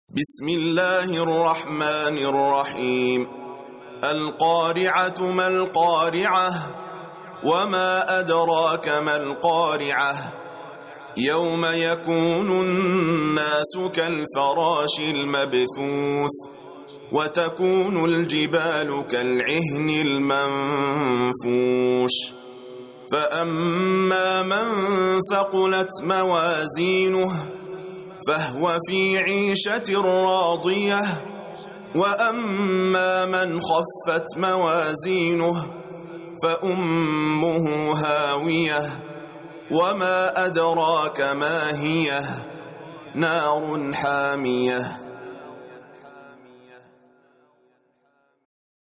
بسم الله الرحمن الرحيم القارعة ما القارعة وما أدراك ما القارعة يوم يكون الناس كالفراش المبثوث وتكون الجبال كالعهن المنفوش فأما من ثقلت موازينه فهو في عيشة راضية وأما من خفت موازينه فأمه هاوية وما أدراك ما هي نار حامية